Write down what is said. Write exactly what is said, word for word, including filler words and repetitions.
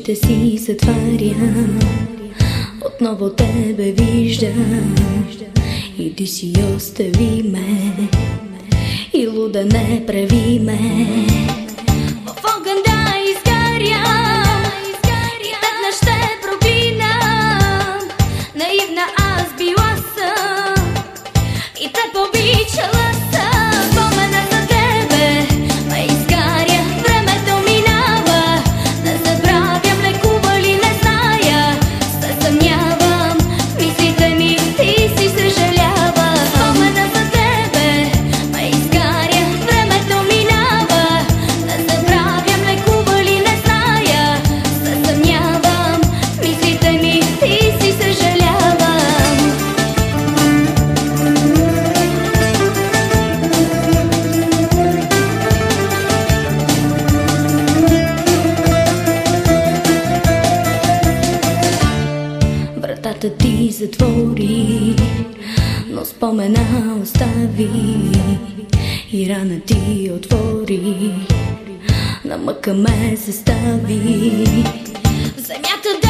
очите си затварям, отново тебе виждам. Иди си остави ме и луда не прави ме. В огън да изгарям и веднъж ще проклинам. Наивна аз била съм и те обичала съм. Спомена за тебе ме изгаря, времето минава. Не забравям, лекува ли не зная. Се съмнявам, мислите ми ти си съжалявам. Спомена за тебе ме изгаря, времето минава. Не забравям, лекува ли не зная. Се съмнявам, мислите ми ти си съжалявам. Вратата ти затвори, но спомена остави и рана ти отвори, на мъка ме състави. В земята да